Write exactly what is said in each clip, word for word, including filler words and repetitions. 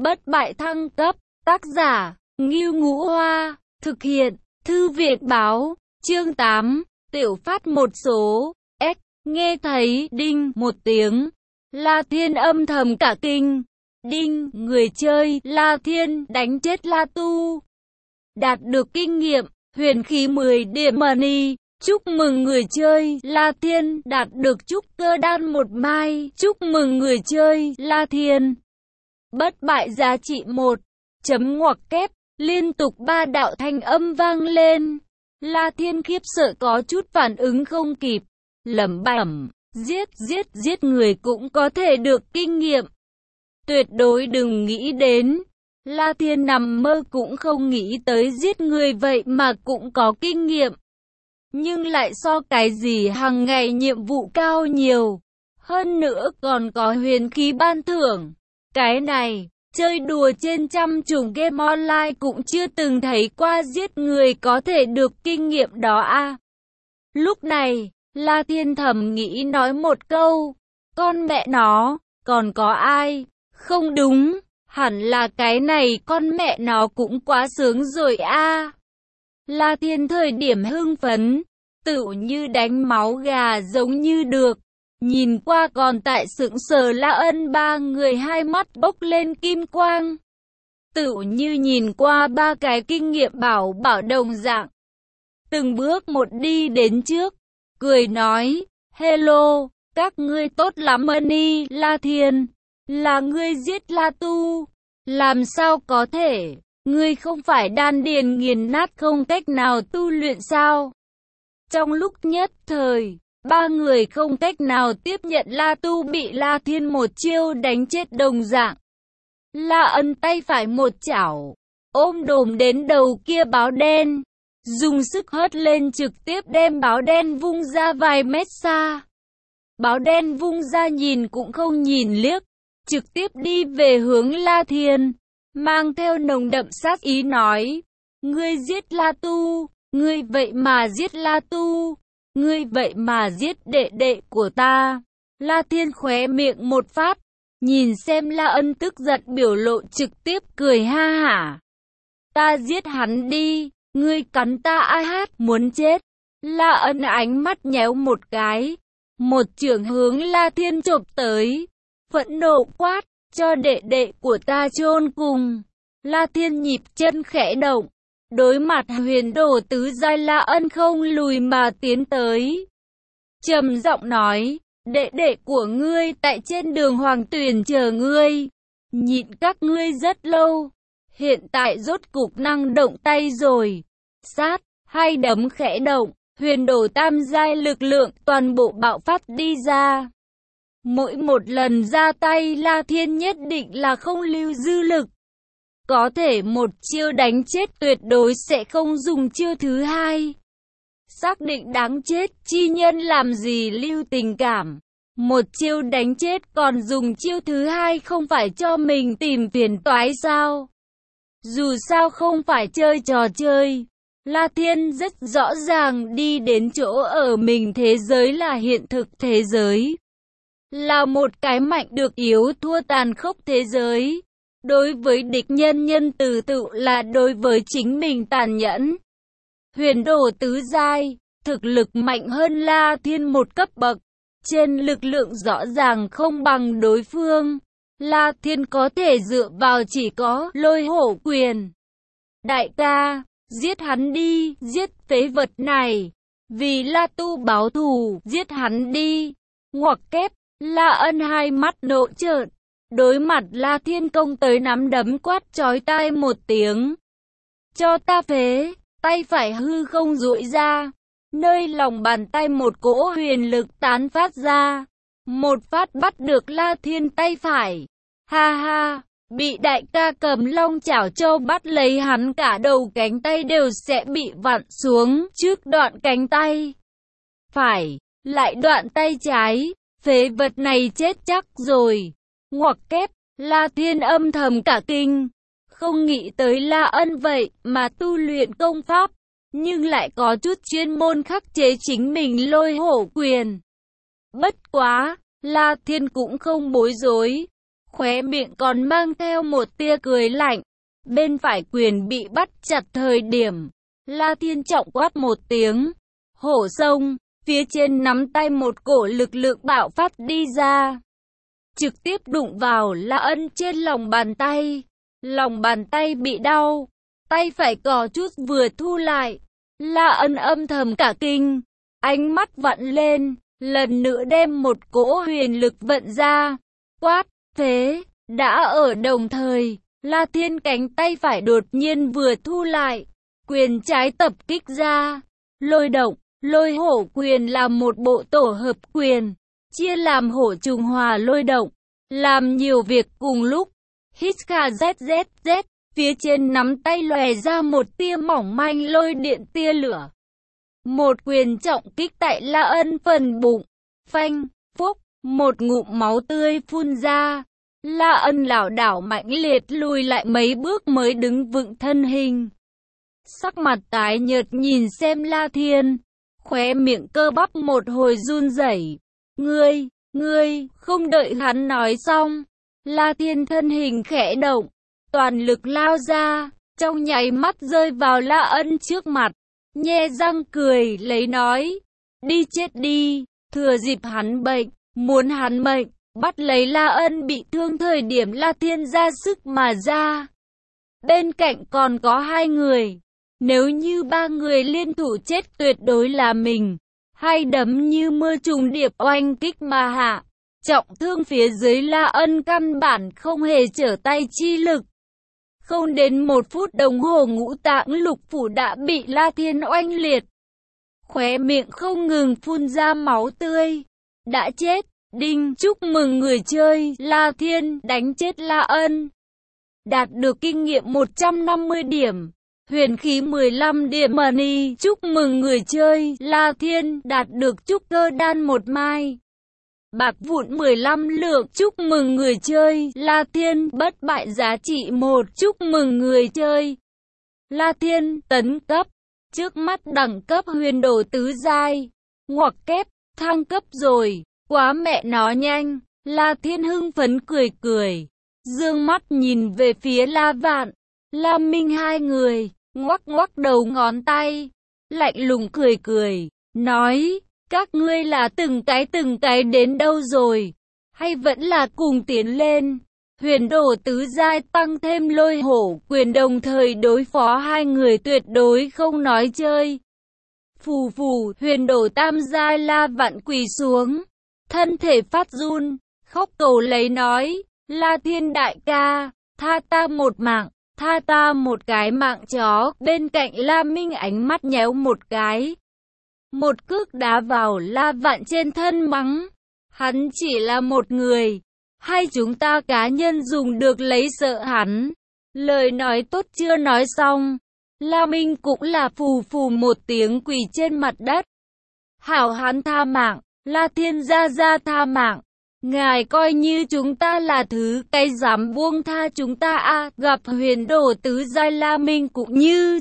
Bất bại thăng cấp, tác giả, Ngưu Ngũ Hoa, thực hiện, Thư viện báo, chương tám, tiểu phát một số, S, nghe thấy, đinh, một tiếng. La Thiên âm thầm cả kinh, đinh, người chơi, La Thiên, đánh chết La Tu. Đạt được kinh nghiệm, huyền khí mười điểm money. Chúc mừng người chơi, La Thiên, đạt được trúc cơ đan một mai. Chúc mừng người chơi, La Thiên. Bất bại giá trị một. Chấm ngoặc kép, liên tục ba đạo thanh âm vang lên. La Thiên khiếp sợ có chút phản ứng không kịp. Lẩm bẩm, giết, giết, giết người cũng có thể được kinh nghiệm. Tuyệt đối đừng nghĩ đến. La Thiên nằm mơ cũng không nghĩ tới giết người vậy mà cũng có kinh nghiệm. Nhưng lại so cái gì hàng ngày nhiệm vụ cao nhiều. Hơn nữa còn có huyền khí ban thưởng. Cái này, chơi đùa trên trăm chủng game online cũng chưa từng thấy qua giết người có thể được kinh nghiệm đó à. Lúc này, La Thiên thầm nghĩ nói một câu. Con mẹ nó, còn có ai? Không đúng, hẳn là cái này con mẹ nó cũng quá sướng rồi a. À. La Thiên thời điểm hưng phấn, tựu như đánh máu gà giống như được. Nhìn qua còn tại sững sờ La Ân ba người hai mắt bốc lên kim quang. Tựu như nhìn qua ba cái kinh nghiệm bảo bảo đồng dạng. Từng bước một đi đến trước, cười nói, hello, các ngươi tốt lắm Money, La Thiên, là ngươi giết La Tu. Làm sao có thể, ngươi không phải đan điền nghiền nát không cách nào tu luyện sao? Trong lúc nhất thời, ba người không cách nào tiếp nhận La Tu bị La Thiên một chiêu đánh chết đồng dạng. La Ân tay phải một chảo, ôm đồm đến đầu kia báo đen, dùng sức hất lên trực tiếp đem báo đen vung ra vài mét xa. Báo đen vung ra nhìn cũng không nhìn liếc, trực tiếp đi về hướng La Thiên, mang theo nồng đậm sát ý nói, ngươi giết La Tu, ngươi vậy mà giết La Tu. Ngươi vậy mà giết đệ đệ của ta. La Thiên khóe miệng một phát, nhìn xem La Ân tức giận biểu lộ trực tiếp cười ha hả. Ta giết hắn đi, ngươi cắn ta ai hát muốn chết. La Ân ánh mắt nhéo một cái, một chưởng hướng La Thiên chộp tới, phẫn nộ quát, cho đệ đệ của ta chôn cùng. La Thiên nhịp chân khẽ động. Đối mặt huyền đồ tứ giai La Ân không lùi mà tiến tới. Trầm giọng nói, đệ đệ của ngươi tại trên đường Hoàng Tuyền chờ ngươi. Nhịn các ngươi rất lâu. Hiện tại rốt cục năng động tay rồi. Sát, hai đấm khẽ động, huyền đồ tam giai lực lượng toàn bộ bạo phát đi ra. Mỗi một lần ra tay La Thiên nhất định là không lưu dư lực. Có thể một chiêu đánh chết tuyệt đối sẽ không dùng chiêu thứ hai. Xác định đáng chết, chi nhân làm gì lưu tình cảm. Một chiêu đánh chết còn dùng chiêu thứ hai không phải cho mình tìm phiền toái sao? Dù sao không phải chơi trò chơi. La Thiên rất rõ ràng đi đến chỗ ở mình thế giới là hiện thực thế giới. Là một cái mạnh được yếu thua tàn khốc thế giới. Đối với địch nhân nhân từ tự là đối với chính mình tàn nhẫn. Huyền đồ tứ giai, thực lực mạnh hơn La Thiên một cấp bậc. Trên lực lượng rõ ràng không bằng đối phương. La Thiên có thể dựa vào chỉ có lôi hổ quyền. Đại ca, giết hắn đi, giết phế vật này. Vì La Tu báo thù, giết hắn đi. Ngoặc kép, La Ân hai mắt nộ trợn. Đối mặt La Thiên công tới nắm đấm quát chói tai một tiếng. Cho ta phế, tay phải hư không duỗi ra. Nơi lòng bàn tay một cỗ huyền lực tán phát ra. Một phát bắt được La Thiên tay phải. Ha ha, bị đại ca cầm long chảo châu bắt lấy hắn cả đầu cánh tay đều sẽ bị vặn xuống trước đoạn cánh tay. Phải, lại đoạn tay trái, phế vật này chết chắc rồi. Ngoặc kép, La Thiên âm thầm cả kinh, không nghĩ tới La Ân vậy mà tu luyện công pháp, nhưng lại có chút chuyên môn khắc chế chính mình lôi hổ quyền. Bất quá, La Thiên cũng không bối rối, khóe miệng còn mang theo một tia cười lạnh. Bên phải quyền bị bắt chặt thời điểm, La Thiên trọng quát một tiếng, hổ sông, phía trên nắm tay một cổ lực lượng bạo phát đi ra, trực tiếp đụng vào La Ân trên lòng bàn tay. Lòng bàn tay bị đau, tay phải cò chút vừa thu lại. La Ân âm thầm cả kinh, ánh mắt vặn lên, lần nữa đem một cỗ huyền lực vận ra, quát, phế, đã ở đồng thời, La Thiên cánh tay phải đột nhiên vừa thu lại, quyền trái tập kích ra, lôi động, lôi hổ quyền là một bộ tổ hợp quyền, chia làm hổ trùng hòa lôi động, làm nhiều việc cùng lúc. Hít kha zét zét zét, phía trên nắm tay lòe ra một tia mỏng manh lôi điện tia lửa. Một quyền trọng kích tại La Ân phần bụng, phanh, phúc, một ngụm máu tươi phun ra. La Ân lảo đảo mãnh liệt lùi lại mấy bước mới đứng vững thân hình. Sắc mặt tái nhợt nhìn xem La Thiên, khóe miệng cơ bắp một hồi run rẩy. Ngươi, ngươi, không đợi hắn nói xong, La Thiên thân hình khẽ động, toàn lực lao ra, trong nháy mắt rơi vào La Ân trước mặt, nhe răng cười lấy nói, đi chết đi, thừa dịp hắn bệnh, muốn hắn bệnh, bắt lấy La Ân bị thương thời điểm La Thiên ra sức mà ra. Bên cạnh còn có hai người, nếu như ba người liên thủ chết tuyệt đối là mình, hai đấm như mưa trùng điệp oanh kích mà hạ. Trọng thương phía dưới La Ân căn bản không hề trở tay chi lực. Không đến một phút đồng hồ ngũ tạng lục phủ đã bị La Thiên oanh liệt. Khóe miệng không ngừng phun ra máu tươi. Đã chết, đinh, chúc mừng người chơi, La Thiên đánh chết La Ân. Đạt được kinh nghiệm một trăm năm mươi điểm. Huyền khí mười lăm điểm money, chúc mừng người chơi, La Thiên đạt được trúc cơ đan một mai. Bạc vụn mười lăm lượng, chúc mừng người chơi, La Thiên bất bại giá trị một, chúc mừng người chơi. La Thiên tấn cấp, trước mắt đẳng cấp huyền đồ tứ giai, ngoặc kép, thăng cấp rồi, quá mẹ nó nhanh. La Thiên hưng phấn cười cười, dương mắt nhìn về phía La Vạn, La Minh hai người, ngoắc ngoắc đầu ngón tay, lạnh lùng cười cười, nói, các ngươi là từng cái từng cái đến đâu rồi, hay vẫn là cùng tiến lên. Huyền đồ tứ giai tăng thêm lôi hổ quyền đồng thời đối phó hai người tuyệt đối không nói chơi. Phù phù, huyền đồ tam giai La Vạn quỳ xuống, thân thể phát run, khóc cầu lấy nói, La Thiên đại ca, tha ta một mạng, tha ta một cái mạng chó. Bên cạnh La Minh ánh mắt nhéo một cái, một cước đá vào La Vạn trên thân mắng, hắn chỉ là một người, hay chúng ta cá nhân dùng được lấy sợ hắn. Lời nói tốt chưa nói xong, La Minh cũng là phù phù một tiếng quỳ trên mặt đất. Hảo hắn tha mạng, La Thiên gia gia tha mạng, ngài coi như chúng ta là thứ cái dám buông tha chúng ta a à? Gặp huyền đồ tứ giai La Minh cũng như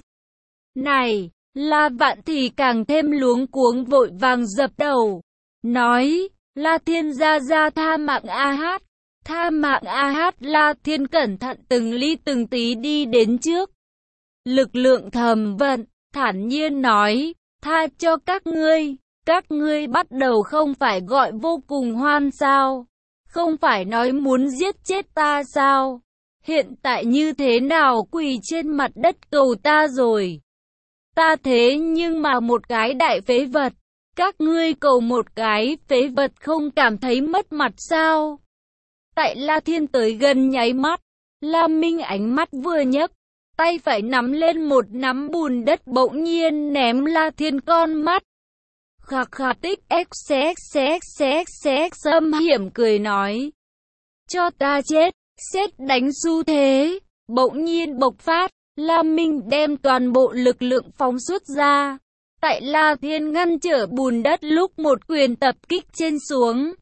này, La Vạn thì càng thêm luống cuống vội vàng dập đầu, nói, La Thiên gia gia tha mạng a hát, tha mạng a hát. La Thiên cẩn thận từng ly từng tí đi đến trước, lực lượng thầm vận, thản nhiên nói, tha cho các ngươi, các ngươi bắt đầu không phải gọi vô cùng hoan sao, không phải nói muốn giết chết ta sao, hiện tại như thế nào quỳ trên mặt đất cầu ta rồi. Ta thế nhưng mà một cái đại phế vật, các ngươi cầu một cái phế vật không cảm thấy mất mặt sao? Tại La Thiên tới gần nháy mắt, La Minh ánh mắt vừa nhấc, tay phải nắm lên một nắm bùn đất bỗng nhiên ném La Thiên con mắt. Khạc khạc tích x xx xx xx xx âm hiểm cười nói, cho ta chết, xét đánh xu thế, bỗng nhiên bộc phát. La Minh đem toàn bộ lực lượng phóng xuất ra, tại La Thiên ngăn trở bùn đất lúc một quyền tập kích trên xuống.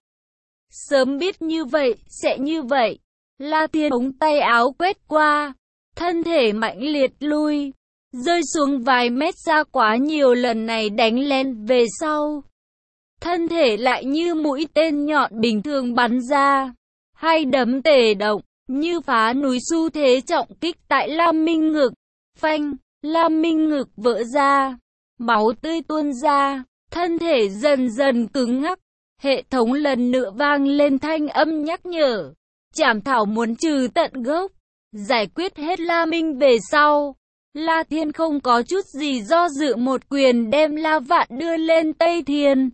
Sớm biết như vậy, sẽ như vậy. La Thiên ống tay áo quét qua, thân thể mãnh liệt lui, rơi xuống vài mét xa quá nhiều lần này đánh lên về sau. Thân thể lại như mũi tên nhọn bình thường bắn ra. Hai đấm tề động, như phá núi xu thế trọng kích tại Lam Minh ngực. Phanh, Lam Minh ngực vỡ ra, máu tươi tuôn ra, thân thể dần dần cứng ngắc. Hệ thống lần nữa vang lên thanh âm nhắc nhở. Trảm thảo muốn trừ tận gốc, giải quyết hết La Minh về sau. La Thiên không có chút gì do dự, một quyền đem La Vạn đưa lên Tây Thiên.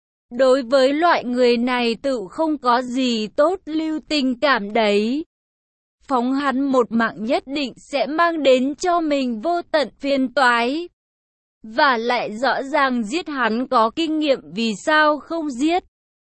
Đối với loại người này tự không có gì tốt lưu tình cảm đấy. Phóng hắn một mạng nhất định sẽ mang đến cho mình vô tận phiền toái. Và lại rõ ràng giết hắn có kinh nghiệm, vì sao không giết?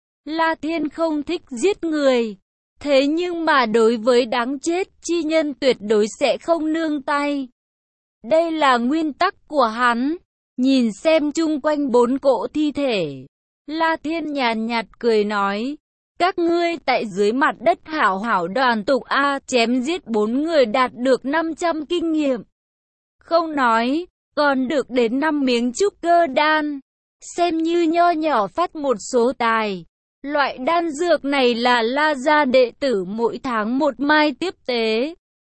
La Thiên không thích giết người. Thế nhưng mà đối với đáng chết chi nhân tuyệt đối sẽ không nương tay. Đây là nguyên tắc của hắn. Nhìn xem chung quanh bốn cỗ thi thể, La Thiên nhàn nhạt cười nói. Các ngươi tại dưới mặt đất hảo hảo đoàn tụ A, chém giết bốn người đạt được năm trăm kinh nghiệm. Không nói, còn được đến năm miếng trúc cơ đan. Xem như nho nhỏ phát một số tài. Loại đan dược này là La gia đệ tử mỗi tháng một mai tiếp tế.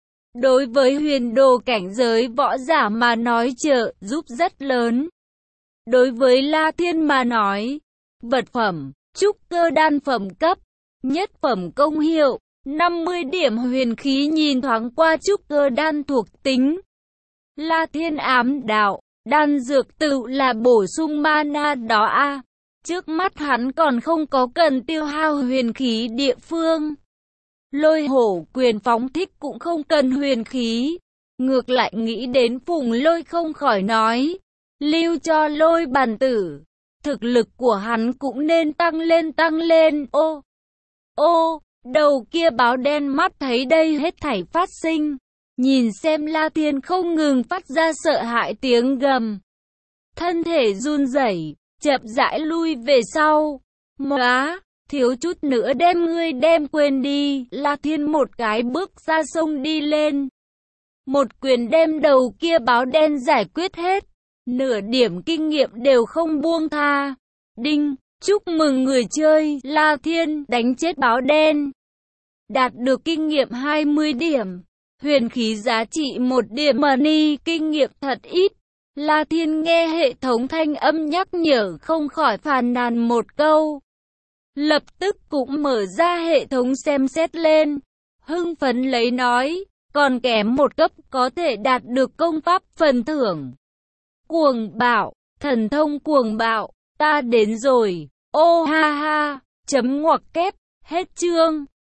Đối với huyền đồ cảnh giới võ giả mà nói trợ giúp rất lớn. Đối với La Thiên mà nói, vật phẩm, trúc cơ đan phẩm cấp, nhất phẩm công hiệu, năm mươi điểm huyền khí. Nhìn thoáng qua trúc cơ đan thuộc tính. La Thiên ám đạo, đan dược tự là bổ sung mana đó a. À. Trước mắt hắn còn không có cần tiêu hao huyền khí địa phương. Lôi hổ quyền phóng thích cũng không cần huyền khí. Ngược lại nghĩ đến Phùng Lôi không khỏi nói. Lưu cho Lôi bản tử. Thực lực của hắn cũng nên tăng lên tăng lên. Ô, ô, đầu kia báo đen mắt thấy đây hết thảy phát sinh. Nhìn xem La Thiên không ngừng phát ra sợ hãi tiếng gầm. Thân thể run rẩy, chậm rãi lui về sau. Móa, thiếu chút nữa đem ngươi đem quên đi. La Thiên một cái bước ra sông đi lên. Một quyền đem đầu kia báo đen giải quyết hết. Nửa điểm kinh nghiệm đều không buông tha. Đinh, chúc mừng người chơi. La Thiên đánh chết báo đen. Đạt được kinh nghiệm hai mươi điểm. Huyền khí giá trị một điểm money, kinh nghiệm thật ít. La Thiên nghe hệ thống thanh âm nhắc nhở không khỏi phàn nàn một câu. Lập tức cũng mở ra hệ thống xem xét lên. Hưng phấn lấy nói, còn kém một cấp có thể đạt được công pháp phần thưởng. Cuồng bạo, thần thông cuồng bạo, ta đến rồi. Ô ha ha, chấm ngoặc kép, hết chương.